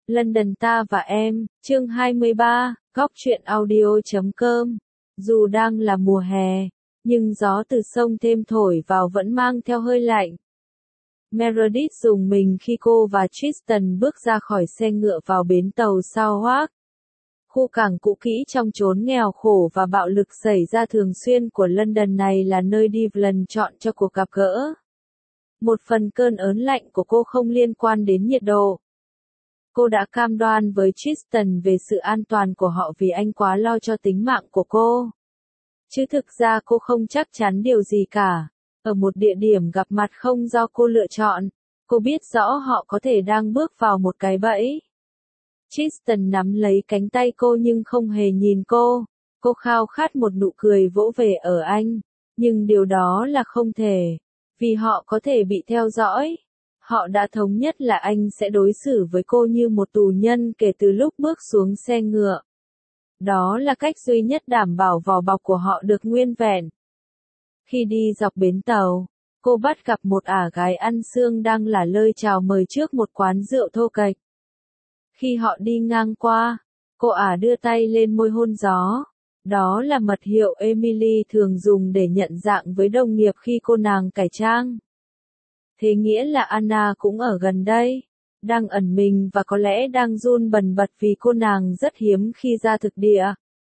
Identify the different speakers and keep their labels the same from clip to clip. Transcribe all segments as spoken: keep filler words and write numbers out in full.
Speaker 1: London ta và em, chương hai mươi ba, góc truyện audio chấm com. Dù đang là mùa hè, nhưng gió từ sông thêm thổi vào vẫn mang theo hơi lạnh. Meredith rùng mình khi cô và Tristan bước ra khỏi xe ngựa vào bến tàu Southwark. Khu cảng cũ kỹ trong chốn nghèo khổ và bạo lực xảy ra thường xuyên của London này là nơi Devlin chọn cho cuộc gặp gỡ. Một phần cơn ớn lạnh của cô không liên quan đến nhiệt độ. Cô đã cam đoan với Tristan về sự an toàn của họ vì anh quá lo cho tính mạng của cô. Chứ thực ra cô không chắc chắn điều gì cả. Ở một địa điểm gặp mặt không do cô lựa chọn, cô biết rõ họ có thể đang bước vào một cái bẫy. Tristan nắm lấy cánh tay cô nhưng không hề nhìn cô. Cô khao khát một nụ cười vỗ về ở anh. Nhưng điều đó là không thể. Vì họ có thể bị theo dõi. Họ đã thống nhất là anh sẽ đối xử với cô như một tù nhân kể từ lúc bước xuống xe ngựa. Đó là cách duy nhất đảm bảo vỏ bọc của họ được nguyên vẹn. Khi đi dọc bến tàu, cô bắt gặp một ả gái ăn xương đang lả lơi chào mời trước một quán rượu thô kệch. Khi họ đi ngang qua, cô ả đưa tay lên môi hôn gió. Đó là mật hiệu Emily thường dùng để nhận dạng với đồng nghiệp khi cô nàng cải trang. Thế nghĩa là Anna cũng ở gần đây, đang ẩn mình và có lẽ đang run bần bật vì cô nàng rất hiếm khi ra thực địa.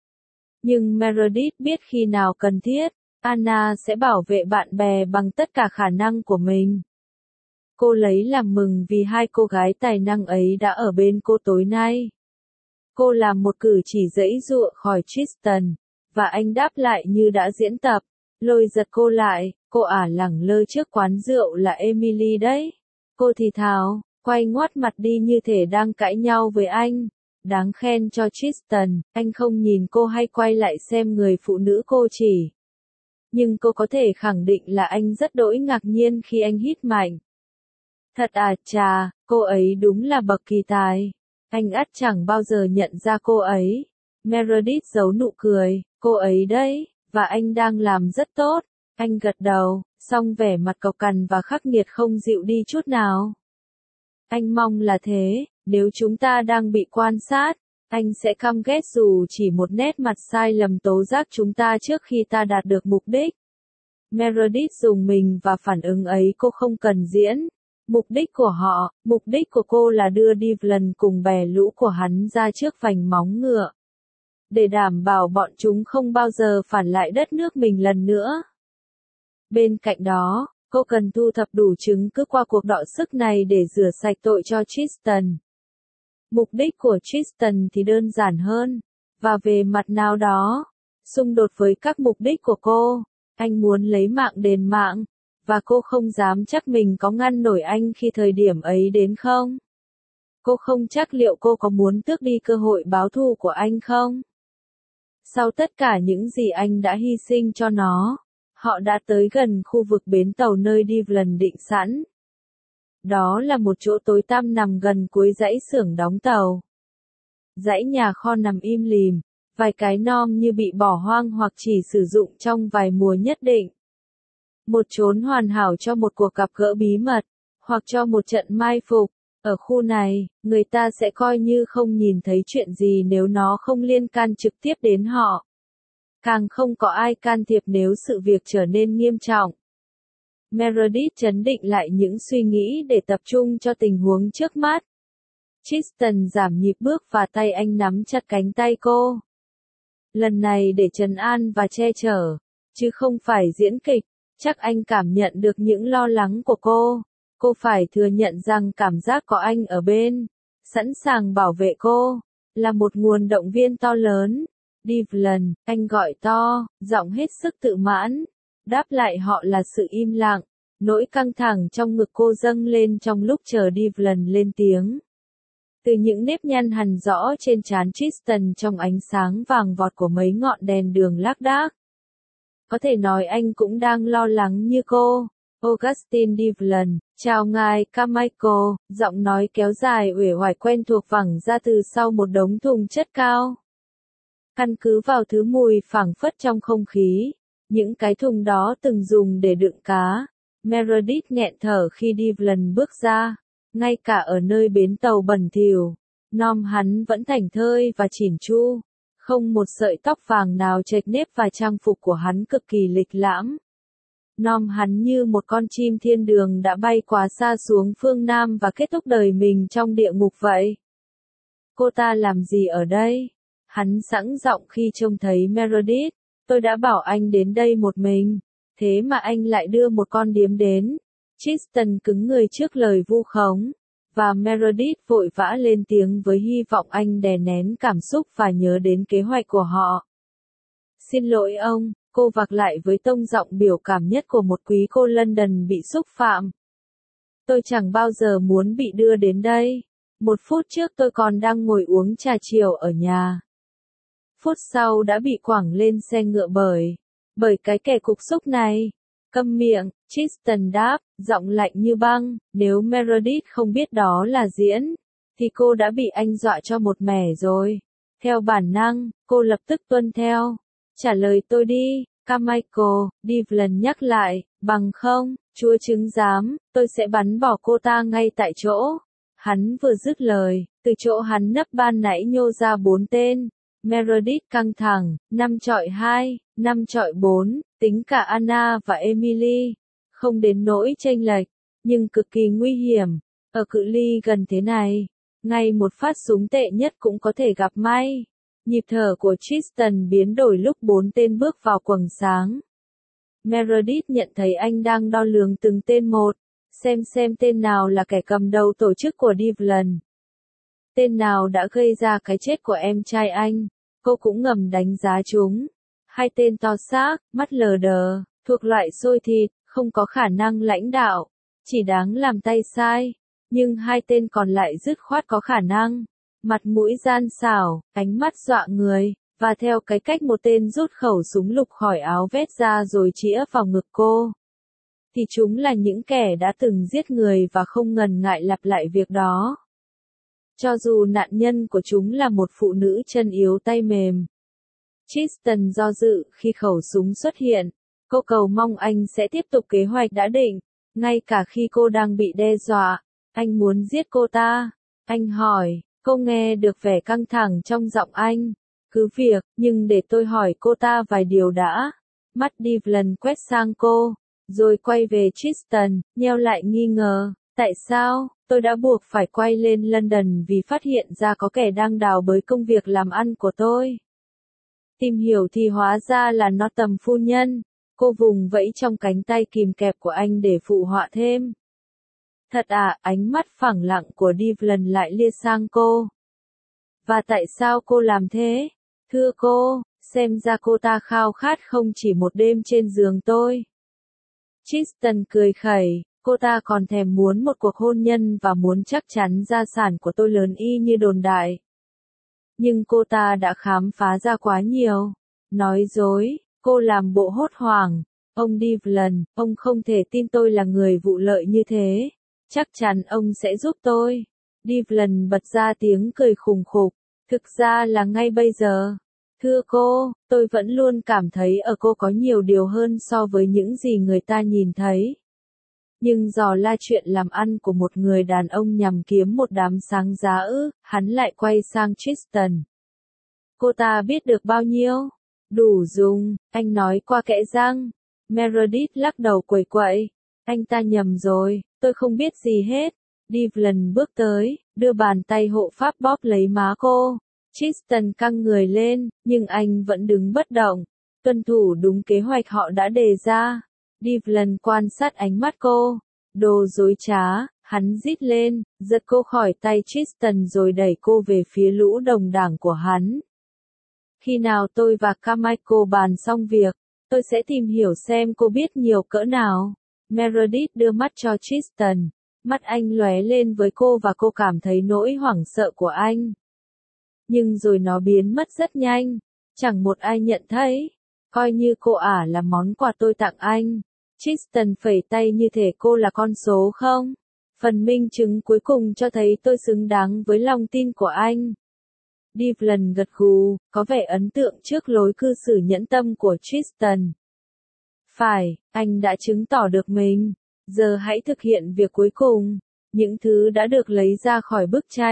Speaker 1: Nhưng Meredith biết khi nào cần thiết, Anna sẽ bảo vệ bạn bè bằng tất cả khả năng của mình. Cô lấy làm mừng vì hai cô gái tài năng ấy đã ở bên cô tối nay. Cô làm một cử chỉ giãy giụa khỏi Tristan, và anh đáp lại như đã diễn tập, lôi giật cô lại. Cô ả lẳng lơ trước quán rượu là Emily đấy. Cô thì thào, quay ngoắt mặt đi như thể đang cãi nhau với anh. Đáng khen cho Tristan, anh không nhìn cô hay quay lại xem người phụ nữ cô chỉ. Nhưng cô có thể khẳng định là anh rất đỗi ngạc nhiên khi anh hít mạnh. Thật à chà, cô ấy đúng là bậc kỳ tài. Anh ắt chẳng bao giờ nhận ra cô ấy. Meredith giấu nụ cười, cô ấy đấy, và anh đang làm rất tốt. Anh gật đầu, song vẻ mặt cộc cằn và khắc nghiệt không dịu đi chút nào. Anh mong là thế, nếu chúng ta đang bị quan sát, anh sẽ căm ghét dù chỉ một nét mặt sai lầm tố giác chúng ta trước khi ta đạt được mục đích. Meredith rùng mình và phản ứng ấy cô không cần diễn. Mục đích của họ, mục đích của cô là đưa Devlin cùng bè lũ của hắn ra trước vành móng ngựa. Để đảm bảo bọn chúng không bao giờ phản lại đất nước mình lần nữa. Bên cạnh đó, cô cần thu thập đủ chứng cứ qua cuộc đọ sức này để rửa sạch tội cho Tristan. Mục đích của Tristan thì đơn giản hơn, và về mặt nào đó, xung đột với các mục đích của cô. Anh muốn lấy mạng đền mạng, và cô không dám chắc mình có ngăn nổi anh khi thời điểm ấy đến không. Cô không chắc liệu cô có muốn tước đi cơ hội báo thù của anh không. Sau tất cả những gì anh đã hy sinh cho nó, họ đã tới gần khu vực bến tàu nơi Devlin định sẵn. Đó là một chỗ tối tăm nằm gần cuối dãy xưởng đóng tàu. Dãy nhà kho nằm im lìm, vài cái nom như bị bỏ hoang hoặc chỉ sử dụng trong vài mùa nhất định. Một chốn hoàn hảo cho một cuộc gặp gỡ bí mật, hoặc cho một trận mai phục. Ở khu này, người ta sẽ coi như không nhìn thấy chuyện gì nếu nó không liên can trực tiếp đến họ. Càng không có ai can thiệp nếu sự việc trở nên nghiêm trọng. Meredith trấn định lại những suy nghĩ để tập trung cho tình huống trước mắt. Tristan giảm nhịp bước và tay anh nắm chặt cánh tay cô. Lần này để trấn an và che chở, chứ không phải diễn kịch. Chắc anh cảm nhận được những lo lắng của cô. Cô phải thừa nhận rằng cảm giác có anh ở bên, sẵn sàng bảo vệ cô, là một nguồn động viên to lớn. Devlin, anh gọi to, giọng hết sức tự mãn. Đáp lại họ là sự im lặng. Nỗi căng thẳng trong ngực cô dâng lên trong lúc chờ Devlin lên tiếng. Từ những nếp nhăn hằn rõ trên trán Tristan trong ánh sáng vàng vọt của mấy ngọn đèn đường lác đác. Có thể nói anh cũng đang lo lắng như cô. Augustine Devlin, chào ngài Carmichael, giọng nói kéo dài uể oải quen thuộc vẳng ra từ sau một đống thùng chất cao. Căn cứ vào thứ mùi phảng phất trong không khí, những cái thùng đó từng dùng để đựng cá. Meredith nghẹn thở khi Devlin bước ra, ngay cả ở nơi bến tàu bẩn thỉu, Nom hắn vẫn thảnh thơi và chỉn chu, không một sợi tóc vàng nào chệch nếp và trang phục của hắn cực kỳ lịch lãm. Nom hắn như một con chim thiên đường đã bay quá xa xuống phương Nam và kết thúc đời mình trong địa ngục vậy. Cô ta làm gì ở đây? Hắn sẵn giọng khi trông thấy Meredith. Tôi đã bảo anh đến đây một mình, thế mà anh lại đưa một con điếm đến. Tristan cứng người trước lời vu khống, và Meredith vội vã lên tiếng với hy vọng anh đè nén cảm xúc và nhớ đến kế hoạch của họ. Xin lỗi ông, cô vạc lại với tông giọng biểu cảm nhất của một quý cô London bị xúc phạm. Tôi chẳng bao giờ muốn bị đưa đến đây. Một phút trước tôi còn đang ngồi uống trà chiều ở nhà. Phút sau đã bị quẳng lên xe ngựa bởi, bởi cái kẻ cục xúc này. Câm miệng, Tristan đáp, giọng lạnh như băng, nếu Meredith không biết đó là diễn, thì cô đã bị anh dọa cho một mẻ rồi. Theo bản năng, cô lập tức tuân theo. Trả lời tôi đi, Carmichael, Devlin nhắc lại, bằng không, chúa chứng giám, tôi sẽ bắn bỏ cô ta ngay tại chỗ. Hắn vừa dứt lời, từ chỗ hắn nấp ban nãy nhô ra bốn tên. Meredith căng thẳng, năm chọi hai, năm chọi bốn, tính cả Anna và Emily. Không đến nỗi chênh lệch, nhưng cực kỳ nguy hiểm. Ở cự ly gần thế này, ngay một phát súng tệ nhất cũng có thể gặp may. Nhịp thở của Tristan biến đổi lúc bốn tên bước vào quầng sáng. Meredith nhận thấy anh đang đo lường từng tên một, xem xem tên nào là kẻ cầm đầu tổ chức của Devlin. Tên nào đã gây ra cái chết của em trai anh, cô cũng ngầm đánh giá chúng. Hai tên to xác, mắt lờ đờ, thuộc loại xôi thịt, không có khả năng lãnh đạo, chỉ đáng làm tay sai. Nhưng hai tên còn lại dứt khoát có khả năng. Mặt mũi gian xảo, ánh mắt dọa người, và theo cái cách một tên rút khẩu súng lục khỏi áo vest ra rồi chĩa vào ngực cô. Thì chúng là những kẻ đã từng giết người và không ngần ngại lặp lại việc đó. Cho dù nạn nhân của chúng là một phụ nữ chân yếu tay mềm. Tristan do dự khi khẩu súng xuất hiện. Cô cầu mong anh sẽ tiếp tục kế hoạch đã định, ngay cả khi cô đang bị đe dọa. Anh muốn giết cô ta. Anh hỏi, cô nghe được vẻ căng thẳng trong giọng anh. Cứ việc, nhưng để tôi hỏi cô ta vài điều đã. Mắt Devlin quét sang cô, rồi quay về Tristan, nheo lại nghi ngờ. Tại sao, tôi đã buộc phải quay lên London vì phát hiện ra có kẻ đang đào bới công việc làm ăn của tôi. Tìm hiểu thì hóa ra là nó tầm phu nhân. Cô vùng vẫy trong cánh tay kìm kẹp của anh để phụ họa thêm. Thật à, ánh mắt phẳng lặng của Devlin lại lia sang cô. Và tại sao cô làm thế? Thưa cô, xem ra cô ta khao khát không chỉ một đêm trên giường tôi. Tristan cười khẩy, cô ta còn thèm muốn một cuộc hôn nhân và muốn chắc chắn gia sản của tôi lớn y như đồn đại. Nhưng cô ta đã khám phá ra quá nhiều. Nói dối, cô làm bộ hốt hoảng. Ông Devlin, ông không thể tin tôi là người vụ lợi như thế. Chắc chắn ông sẽ giúp tôi. Devlin bật ra tiếng cười khùng khục. Thực ra là ngay bây giờ. Thưa cô, tôi vẫn luôn cảm thấy ở cô có nhiều điều hơn so với những gì người ta nhìn thấy. Nhưng dò la chuyện làm ăn của một người đàn ông nhằm kiếm một đám sáng giá ư, hắn lại quay sang Tristan. Cô ta biết được bao nhiêu? Đủ dùng, anh nói qua kẽ răng. Meredith lắc đầu quẩy quậy. Anh ta nhầm rồi, tôi không biết gì hết. Devlin bước tới, đưa bàn tay hộ pháp bóp lấy má cô. Tristan căng người lên, nhưng anh vẫn đứng bất động. Tuân thủ đúng kế hoạch họ đã đề ra. Devlin quan sát ánh mắt cô. Đồ dối trá, hắn rít lên, giật cô khỏi tay Tristan rồi đẩy cô về phía lũ đồng đảng của hắn. Khi nào tôi và Carmichael bàn xong việc, tôi sẽ tìm hiểu xem cô biết nhiều cỡ nào. Meredith đưa mắt cho Tristan. Mắt anh lóe lên với cô và cô cảm thấy nỗi hoảng sợ của anh. Nhưng rồi nó biến mất rất nhanh. Chẳng một ai nhận thấy. Coi như cô ả là món quà tôi tặng anh. Tristan phẩy tay như thể cô là con số không. Phần minh chứng cuối cùng cho thấy tôi xứng đáng với lòng tin của anh. Devlin gật gù, có vẻ ấn tượng trước lối cư xử nhẫn tâm của Tristan. Phải, anh đã chứng tỏ được mình. Giờ hãy thực hiện việc cuối cùng. Những thứ đã được lấy ra khỏi bức tranh.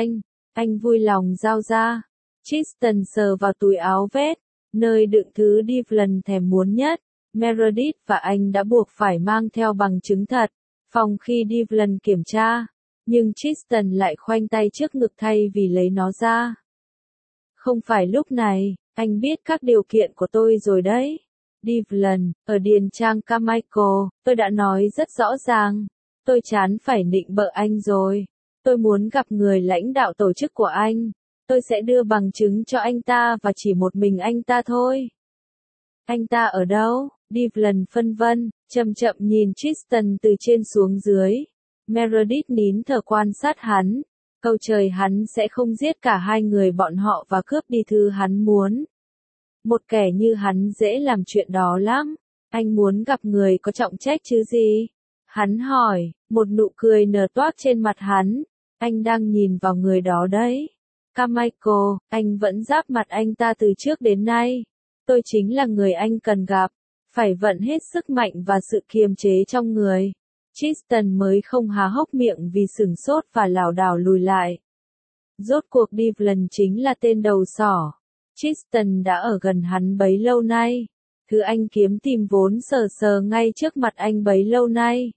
Speaker 1: Anh vui lòng giao ra. Tristan sờ vào túi áo vest, nơi đựng thứ Devlin thèm muốn nhất. Meredith và anh đã buộc phải mang theo bằng chứng thật, phòng khi Devlin kiểm tra. Nhưng Tristan lại khoanh tay trước ngực thay vì lấy nó ra. Không phải lúc này, anh biết các điều kiện của tôi rồi đấy. Devlin, ở điền trang Carmichael, tôi đã nói rất rõ ràng. Tôi chán phải nịnh bợ anh rồi. Tôi muốn gặp người lãnh đạo tổ chức của anh. Tôi sẽ đưa bằng chứng cho anh ta và chỉ một mình anh ta thôi. Anh ta ở đâu? Devlin phân vân, chậm chậm nhìn Tristan từ trên xuống dưới. Meredith nín thở quan sát hắn. Câu trời hắn sẽ không giết cả hai người bọn họ và cướp đi thứ hắn muốn. Một kẻ như hắn dễ làm chuyện đó lắm. Anh muốn gặp người có trọng trách chứ gì? Hắn hỏi, một nụ cười nở toát trên mặt hắn. Anh đang nhìn vào người đó đấy. Carmichael, anh vẫn giáp mặt anh ta từ trước đến nay. Tôi chính là người anh cần gặp. Phải vận hết sức mạnh và sự kiềm chế trong người. Tristan mới không há hốc miệng vì sửng sốt và lảo đảo lùi lại. Rốt cuộc Devlin chính là tên đầu sỏ. Tristan đã ở gần hắn bấy lâu nay. Thứ anh kiếm tìm vốn sờ sờ ngay trước mặt anh bấy lâu nay.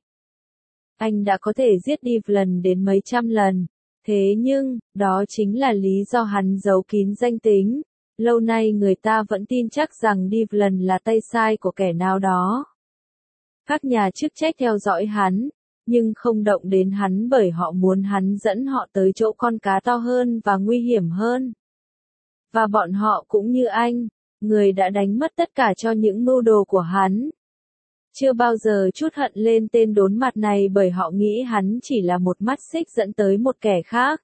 Speaker 1: Anh đã có thể giết Devlin đến mấy trăm lần. Thế nhưng, đó chính là lý do hắn giấu kín danh tính. Lâu nay người ta vẫn tin chắc rằng Devlin là tay sai của kẻ nào đó. Các nhà chức trách theo dõi hắn, nhưng không động đến hắn bởi họ muốn hắn dẫn họ tới chỗ con cá to hơn và nguy hiểm hơn. Và bọn họ cũng như anh, người đã đánh mất tất cả cho những mưu đồ của hắn. Chưa bao giờ trút hận lên tên đốn mặt này bởi họ nghĩ hắn chỉ là một mắt xích dẫn tới một kẻ khác.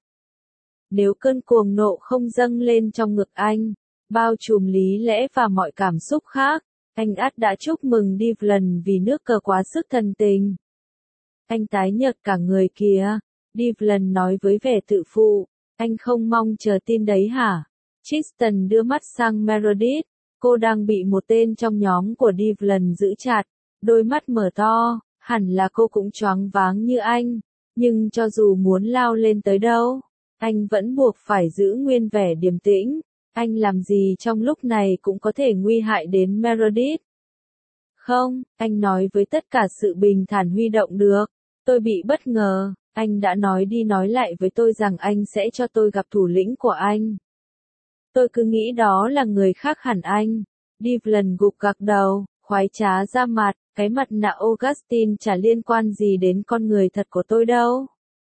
Speaker 1: Nếu cơn cuồng nộ không dâng lên trong ngực anh, bao trùm lý lẽ và mọi cảm xúc khác, anh ắt đã chúc mừng Devlin vì nước cờ quá sức thần tình. Anh tái nhợt cả người kìa, Devlin nói với vẻ tự phụ, anh không mong chờ tin đấy hả? Tristan đưa mắt sang Meredith, cô đang bị một tên trong nhóm của Devlin giữ chặt, đôi mắt mở to, hẳn là cô cũng choáng váng như anh, nhưng cho dù muốn lao lên tới đâu, anh vẫn buộc phải giữ nguyên vẻ điềm tĩnh. Anh làm gì trong lúc này cũng có thể nguy hại đến Meredith. Không, anh nói với tất cả sự bình thản huy động được. Tôi bị bất ngờ, anh đã nói đi nói lại với tôi rằng anh sẽ cho tôi gặp thủ lĩnh của anh. Tôi cứ nghĩ đó là người khác hẳn anh. Devlin gục gặc đầu, khoái trá ra mặt, cái mặt nạ Augustine chả liên quan gì đến con người thật của tôi đâu.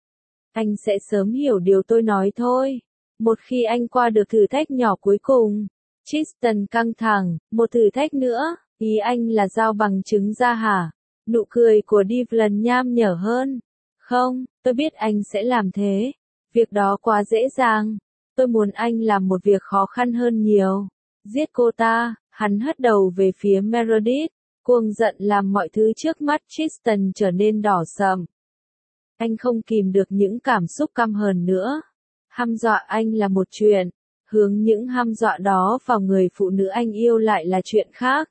Speaker 1: Anh sẽ sớm hiểu điều tôi nói thôi. Một khi anh qua được thử thách nhỏ cuối cùng. Tristan căng thẳng, một thử thách nữa, ý anh là giao bằng chứng ra hả? Nụ cười của Devlin nham nhở hơn. Không, tôi biết anh sẽ làm thế. Việc đó quá dễ dàng. Tôi muốn anh làm một việc khó khăn hơn nhiều. Giết cô ta, hắn hất đầu về phía Meredith. Cuồng giận làm mọi thứ trước mắt Tristan trở nên đỏ sậm. Anh không kìm được những cảm xúc căm hờn nữa. Hăm dọa anh là một chuyện, hướng những hăm dọa đó vào người phụ nữ anh yêu lại là chuyện khác.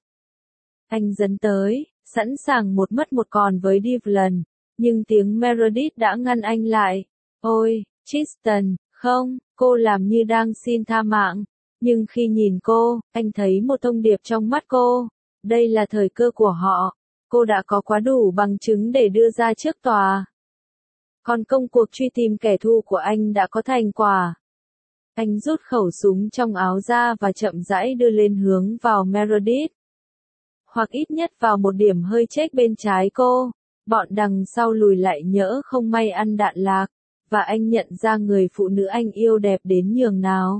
Speaker 1: Anh dấn tới, sẵn sàng một mất một còn với Devlin, nhưng tiếng Meredith đã ngăn anh lại. Ôi, Tristan, không, cô làm như đang xin tha mạng, nhưng khi nhìn cô, anh thấy một thông điệp trong mắt cô. Đây là thời cơ của họ, cô đã có quá đủ bằng chứng để đưa ra trước tòa. Còn công cuộc truy tìm kẻ thù của anh đã có thành quả. Anh rút khẩu súng trong áo ra và chậm rãi đưa lên hướng vào Meredith. Hoặc ít nhất vào một điểm hơi chếch bên trái cô. Bọn đằng sau lùi lại nhỡ không may ăn đạn lạc. Và anh nhận ra người phụ nữ anh yêu đẹp đến nhường nào.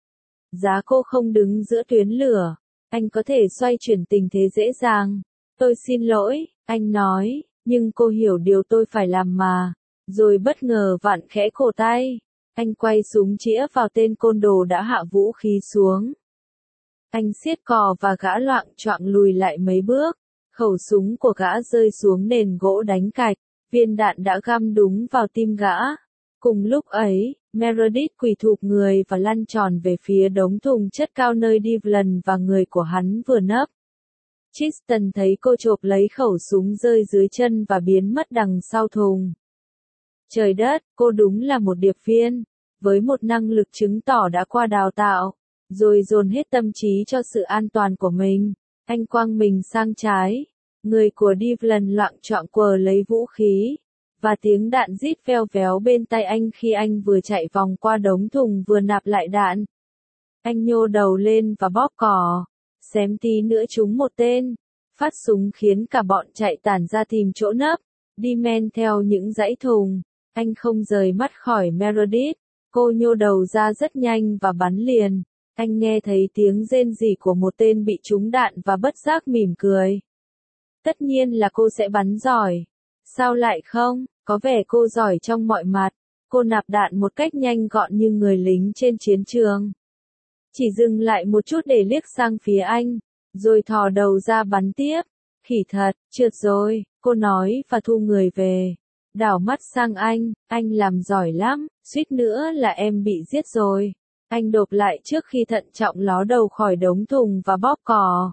Speaker 1: Giá cô không đứng giữa tuyến lửa. Anh có thể xoay chuyển tình thế dễ dàng. Tôi xin lỗi, anh nói, nhưng cô hiểu điều tôi phải làm mà. Rồi bất ngờ vặn khẽ cổ tay. Anh quay súng chĩa vào tên côn đồ đã hạ vũ khí xuống. Anh siết cò và gã loạng choạng lùi lại mấy bước. Khẩu súng của gã rơi xuống nền gỗ đánh cạch. Viên đạn đã găm đúng vào tim gã. Cùng lúc ấy, Meredith quỳ thụp người và lăn tròn về phía đống thùng chất cao nơi Devlin và người của hắn vừa nấp. Tristan thấy cô chộp lấy khẩu súng rơi dưới chân và biến mất đằng sau thùng. Trời đất, cô đúng là một điệp viên. với một năng lực chứng tỏ đã qua đào tạo, rồi dồn hết tâm trí cho sự an toàn của mình. Anh quăng mình sang trái, người của Devlin loạng choạng quờ lấy vũ khí, và tiếng đạn rít veo véo bên tai anh khi anh vừa chạy vòng qua đống thùng vừa nạp lại đạn. Anh nhô đầu lên và bóp cò, xém tí nữa trúng một tên. Phát súng khiến cả bọn chạy tản ra tìm chỗ nấp, đi men theo những dãy thùng. Anh không rời mắt khỏi Meredith, cô nhô đầu ra rất nhanh và bắn liền. Anh nghe thấy tiếng rên rỉ của một tên bị trúng đạn và bất giác mỉm cười. Tất nhiên là cô sẽ bắn giỏi. Sao lại không? Có vẻ cô giỏi trong mọi mặt. Cô nạp đạn một cách nhanh gọn như người lính trên chiến trường. Chỉ dừng lại một chút để liếc sang phía anh, rồi thò đầu ra bắn tiếp. Khỉ thật, trượt rồi, cô nói và thu người về. Đảo mắt sang anh, anh làm giỏi lắm, suýt nữa là em bị giết rồi. Anh độp lại trước khi thận trọng ló đầu khỏi đống thùng và bóp cò.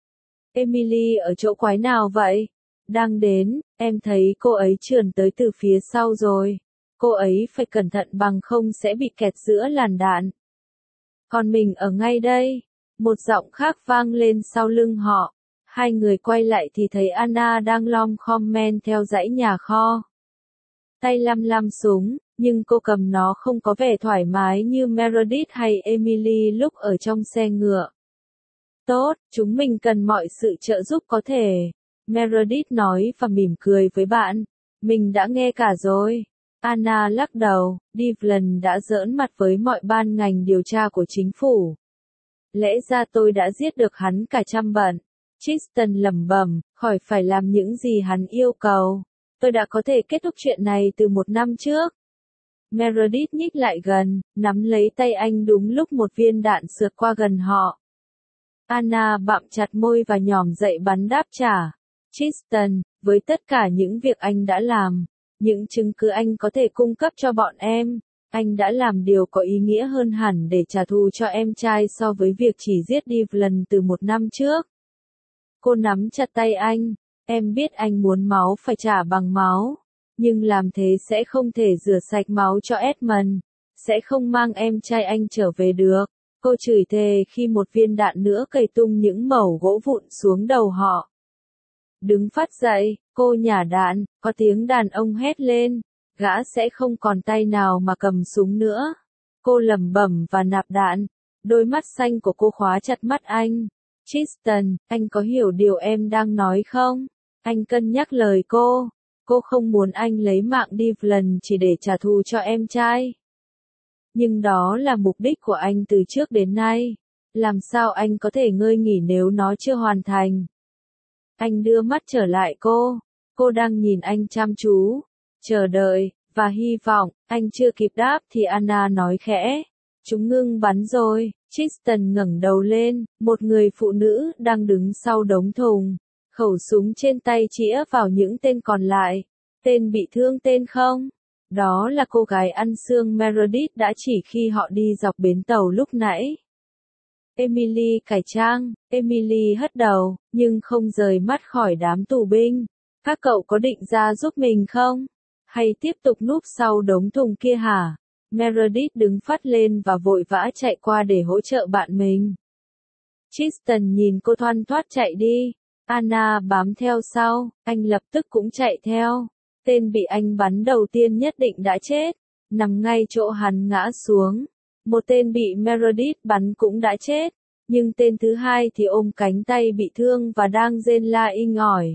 Speaker 1: Emily ở chỗ quái nào vậy? Đang đến, em thấy cô ấy trườn tới từ phía sau rồi. Cô ấy phải cẩn thận bằng không sẽ bị kẹt giữa làn đạn. Còn mình ở ngay đây. Một giọng khác vang lên sau lưng họ. Hai người quay lại thì thấy Anna đang lom khom men theo dãy nhà kho. Tay lăm lăm súng, nhưng cô cầm nó không có vẻ thoải mái như Meredith hay Emily lúc ở trong xe ngựa. Tốt, chúng mình cần mọi sự trợ giúp có thể. Meredith nói và mỉm cười với bạn. Mình đã nghe cả rồi. Anna lắc đầu, Devlin đã giỡn mặt với mọi ban ngành điều tra của chính phủ. Lẽ ra tôi đã giết được hắn cả trăm bận. Tristan lẩm bẩm, khỏi phải làm những gì hắn yêu cầu. Tôi đã có thể kết thúc chuyện này từ một năm trước. Meredith nhích lại gần, nắm lấy tay anh đúng lúc một viên đạn sượt qua gần họ. Anna bặm chặt môi và nhòm dậy bắn đáp trả. Tristan, với tất cả những việc anh đã làm, những chứng cứ anh có thể cung cấp cho bọn em, anh đã làm điều có ý nghĩa hơn hẳn để trả thù cho em trai so với việc chỉ giết Devlin từ một năm trước. Cô nắm chặt tay anh, em biết anh muốn máu phải trả bằng máu, nhưng làm thế sẽ không thể rửa sạch máu cho Edmund, sẽ không mang em trai anh trở về được. Cô chửi thề khi một viên đạn nữa cày tung những mẩu gỗ vụn xuống đầu họ. Đứng phát dậy, cô nhả đạn, có tiếng đàn ông hét lên, gã sẽ không còn tay nào mà cầm súng nữa. Cô lẩm bẩm và nạp đạn, đôi mắt xanh của cô khóa chặt mắt anh. Tristan, anh có hiểu điều em đang nói không? Anh cân nhắc lời cô. Cô không muốn anh lấy mạng Devlin chỉ để trả thù cho em trai. Nhưng đó là mục đích của anh từ trước đến nay. Làm sao anh có thể ngơi nghỉ nếu nó chưa hoàn thành? Anh đưa mắt trở lại cô. Cô đang nhìn anh chăm chú, chờ đợi, và hy vọng. Anh chưa kịp đáp thì Anna nói khẽ. Chúng ngưng bắn rồi. Tristan ngẩng đầu lên, một người phụ nữ đang đứng sau đống thùng. Khẩu súng trên tay chĩa vào những tên còn lại. Tên bị thương tên không? Đó là cô gái ăn xương Meredith đã chỉ khi họ đi dọc bến tàu lúc nãy. Emily cải trang, Emily hất đầu, nhưng không rời mắt khỏi đám tù binh. Các cậu có định ra giúp mình không? Hay tiếp tục núp sau đống thùng kia hả? Meredith đứng phát lên và vội vã chạy qua để hỗ trợ bạn mình. Tristan nhìn cô thoăn thoắt chạy đi. Anna bám theo sau, anh lập tức cũng chạy theo. Tên bị anh bắn đầu tiên nhất định đã chết, nằm ngay chỗ hắn ngã xuống. Một tên bị Meredith bắn cũng đã chết, nhưng tên thứ hai thì ôm cánh tay bị thương và đang rên la inh ỏi.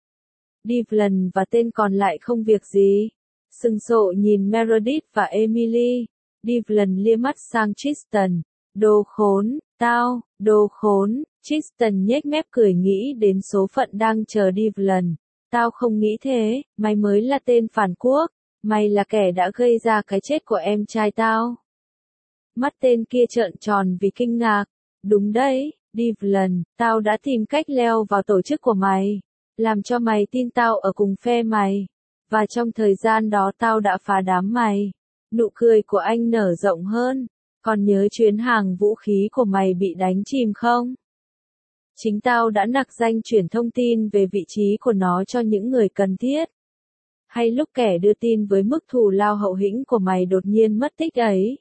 Speaker 1: Devlin và tên còn lại không việc gì. Sừng sộ nhìn Meredith và Emily. Devlin lia mắt sang Tristan. Đồ khốn, tao, đồ khốn. Tristan nhếch mép cười nghĩ đến số phận đang chờ Devlin. Tao không nghĩ thế, mày mới là tên phản quốc. Mày là kẻ đã gây ra cái chết của em trai tao. Mắt tên kia trợn tròn vì kinh ngạc. Đúng đấy, Devlin, tao đã tìm cách leo vào tổ chức của mày. Làm cho mày tin tao ở cùng phe mày. Và trong thời gian đó tao đã phá đám mày. Nụ cười của anh nở rộng hơn. Còn nhớ chuyến hàng vũ khí của mày bị đánh chìm không? Chính tao đã nặc danh chuyển thông tin về vị trí của nó cho những người cần thiết. Hay lúc kẻ đưa tin với mức thù lao hậu hĩnh của mày đột nhiên mất tích ấy?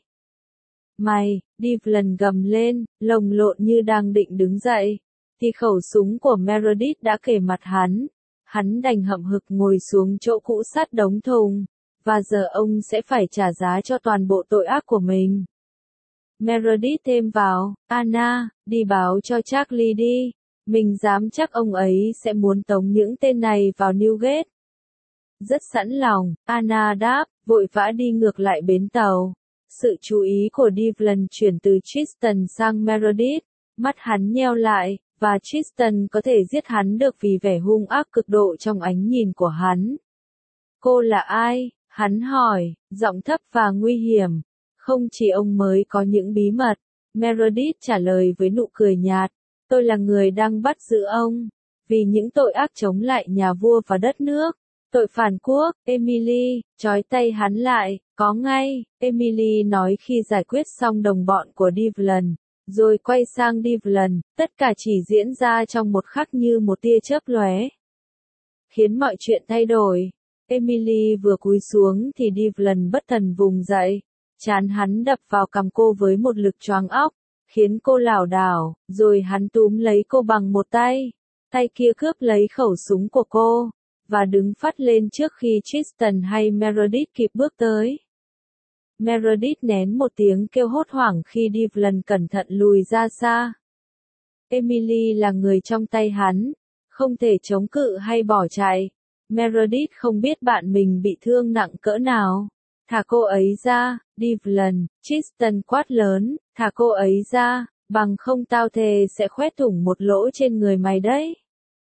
Speaker 1: Mày, Devlin gầm lên, lồng lộn như đang định đứng dậy. Thì khẩu súng của Meredith đã kề mặt hắn. Hắn đành hậm hực ngồi xuống chỗ cũ sát đống thùng. Và giờ ông sẽ phải trả giá cho toàn bộ tội ác của mình. Meredith thêm vào, Anna, đi báo cho Charlie đi. Mình dám chắc ông ấy sẽ muốn tống những tên này vào Newgate. Rất sẵn lòng, Anna đáp, vội vã đi ngược lại bến tàu. Sự chú ý của Devlin chuyển từ Tristan sang Meredith. Mắt hắn nheo lại, và Tristan có thể giết hắn được vì vẻ hung ác cực độ trong ánh nhìn của hắn. Cô là ai? Hắn hỏi, giọng thấp và nguy hiểm. Không chỉ ông mới có những bí mật. Meredith trả lời với nụ cười nhạt. Tôi là người đang bắt giữ ông. Vì những tội ác chống lại nhà vua và đất nước. Tội phản quốc, Emily, trói tay hắn lại, có ngay, Emily nói khi giải quyết xong đồng bọn của Devlin. Rồi quay sang Devlin, tất cả chỉ diễn ra trong một khắc như một tia chớp lóe. Khiến mọi chuyện thay đổi. Emily vừa cúi xuống thì Devlin bất thần vùng dậy. Trán hắn đập vào cằm cô với một lực choáng óc, khiến cô lảo đảo, rồi hắn túm lấy cô bằng một tay. Tay kia cướp lấy khẩu súng của cô, và đứng phắt lên trước khi Tristan hay Meredith kịp bước tới. Meredith nén một tiếng kêu hốt hoảng khi Devlin cẩn thận lùi ra xa. Emily là người trong tay hắn, không thể chống cự hay bỏ chạy. Meredith không biết bạn mình bị thương nặng cỡ nào. Thả cô ấy ra, Devlin, Tristan quát lớn, thả cô ấy ra, bằng không tao thề sẽ khoét thủng một lỗ trên người mày đấy.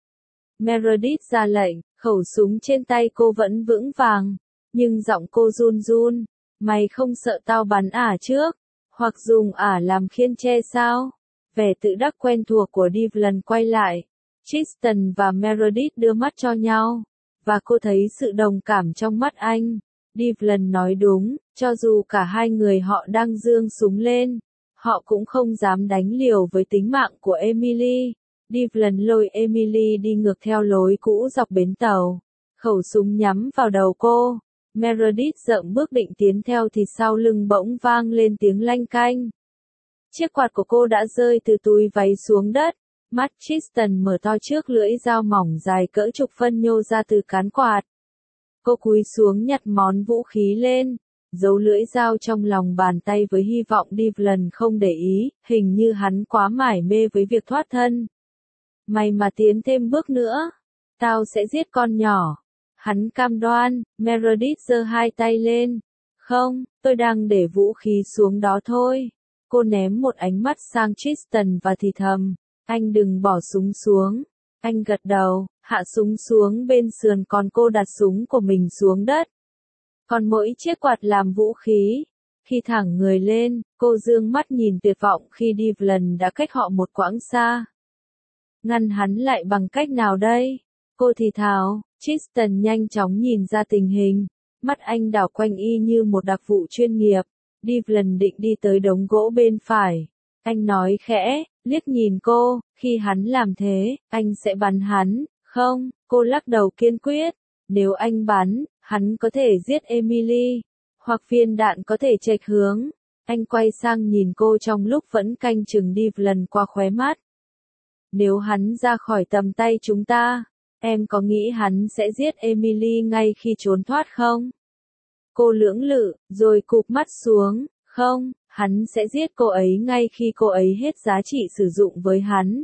Speaker 1: Meredith ra lệnh, khẩu súng trên tay cô vẫn vững vàng, nhưng giọng cô run run, mày không sợ tao bắn ả trước, hoặc dùng ả làm khiên tre sao? Vẻ tự đắc quen thuộc của Devlin quay lại, Tristan và Meredith đưa mắt cho nhau, và cô thấy sự đồng cảm trong mắt anh. Devlin nói đúng, cho dù cả hai người họ đang giương súng lên, họ cũng không dám đánh liều với tính mạng của Emily. Devlin lôi Emily đi ngược theo lối cũ dọc bến tàu, khẩu súng nhắm vào đầu cô. Meredith dậm bước định tiến theo thì sau lưng bỗng vang lên tiếng lanh canh. Chiếc quạt của cô đã rơi từ túi váy xuống đất. Mắt Tristan mở to trước lưỡi dao mỏng dài cỡ chục phân nhô ra từ cán quạt. Cô cúi xuống nhặt món vũ khí lên, giấu lưỡi dao trong lòng bàn tay với hy vọng Devlin không để ý, hình như hắn quá mải mê với việc thoát thân. Mày mà tiến thêm bước nữa, tao sẽ giết con nhỏ. Hắn cam đoan. Meredith giơ hai tay lên. Không, tôi đang để vũ khí xuống đó thôi. Cô ném một ánh mắt sang Tristan và thì thầm, anh đừng bỏ súng xuống. Anh gật đầu, hạ súng xuống bên sườn còn cô đặt súng của mình xuống đất. Còn mỗi chiếc quạt làm vũ khí. Khi thẳng người lên, cô dương mắt nhìn tuyệt vọng khi Devlin đã cách họ một quãng xa. Ngăn hắn lại bằng cách nào đây? Cô thì thào. Tristan nhanh chóng nhìn ra tình hình. Mắt anh đảo quanh y như một đặc vụ chuyên nghiệp. Devlin định đi tới đống gỗ bên phải. Anh nói khẽ, liếc nhìn cô, khi hắn làm thế, anh sẽ bắn hắn, không? Cô lắc đầu kiên quyết. Nếu anh bắn, hắn có thể giết Emily, hoặc viên đạn có thể chệch hướng. Anh quay sang nhìn cô trong lúc vẫn canh chừng Devlin qua khóe mắt. Nếu hắn ra khỏi tầm tay chúng ta, em có nghĩ hắn sẽ giết Emily ngay khi trốn thoát không? Cô lưỡng lự, rồi cụp mắt xuống, không, hắn sẽ giết cô ấy ngay khi cô ấy hết giá trị sử dụng với hắn.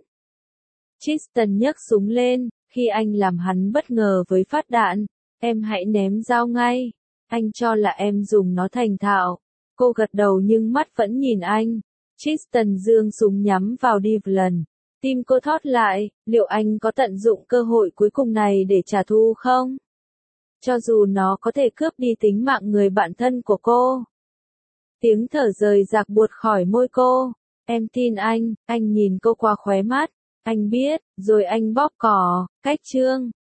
Speaker 1: Tristan nhấc súng lên, khi anh làm hắn bất ngờ với phát đạn, em hãy ném dao ngay. Anh cho là em dùng nó thành thạo. Cô gật đầu nhưng mắt vẫn nhìn anh. Tristan giương súng nhắm vào Devlin. Tim cô thót lại, liệu anh có tận dụng cơ hội cuối cùng này để trả thù không? Cho dù nó có thể cướp đi tính mạng người bạn thân của cô. Tiếng thở rời rạc buột khỏi môi cô. Em tin anh, anh nhìn cô qua khóe mắt. Anh biết, rồi anh bóp cò, cách chương.